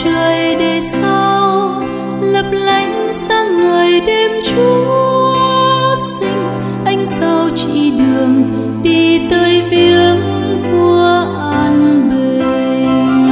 trời để sau lấp lánh sáng ngời đêm Chúa sinh. Ánh sao chỉ đường đi tới viếng vua an bình.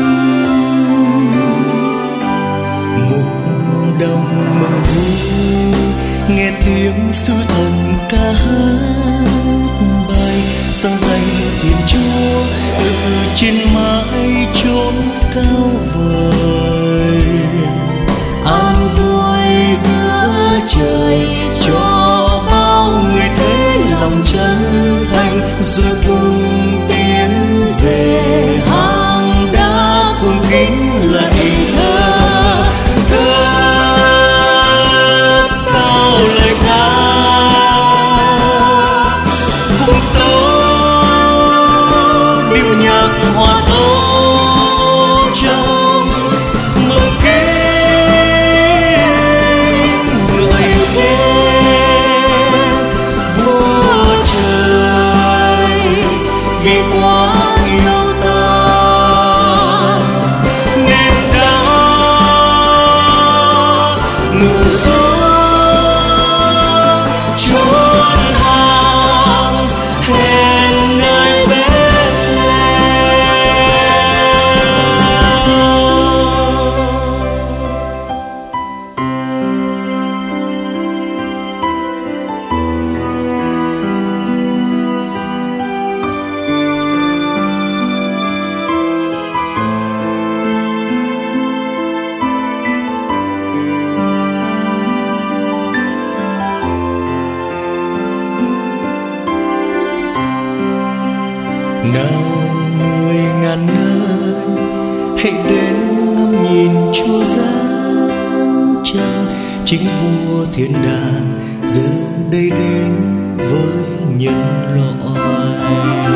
Mục đồng mừng vui nghe tiếng sứ thần ca hát bay sang danh Thiên Chúa trên mái chốn cao vời. An vui giữa trời cho bao người thấy lòng chân thành, rồi cùng tiến về hang đá cùng kính lạy thờ. Cất cao lời ca cùng tấu điệu nhạc hòa tấu trong mừng kính người khen vua trời vì quá yêu ta nên đã ngự xuống chốn hàng hẹn nơi Bethlehem. Nào người ngàn nơi hãy đến ngắm nhìn Chúa giáng chân, chính vua thiên đàng giờ đây đến với nhân loại.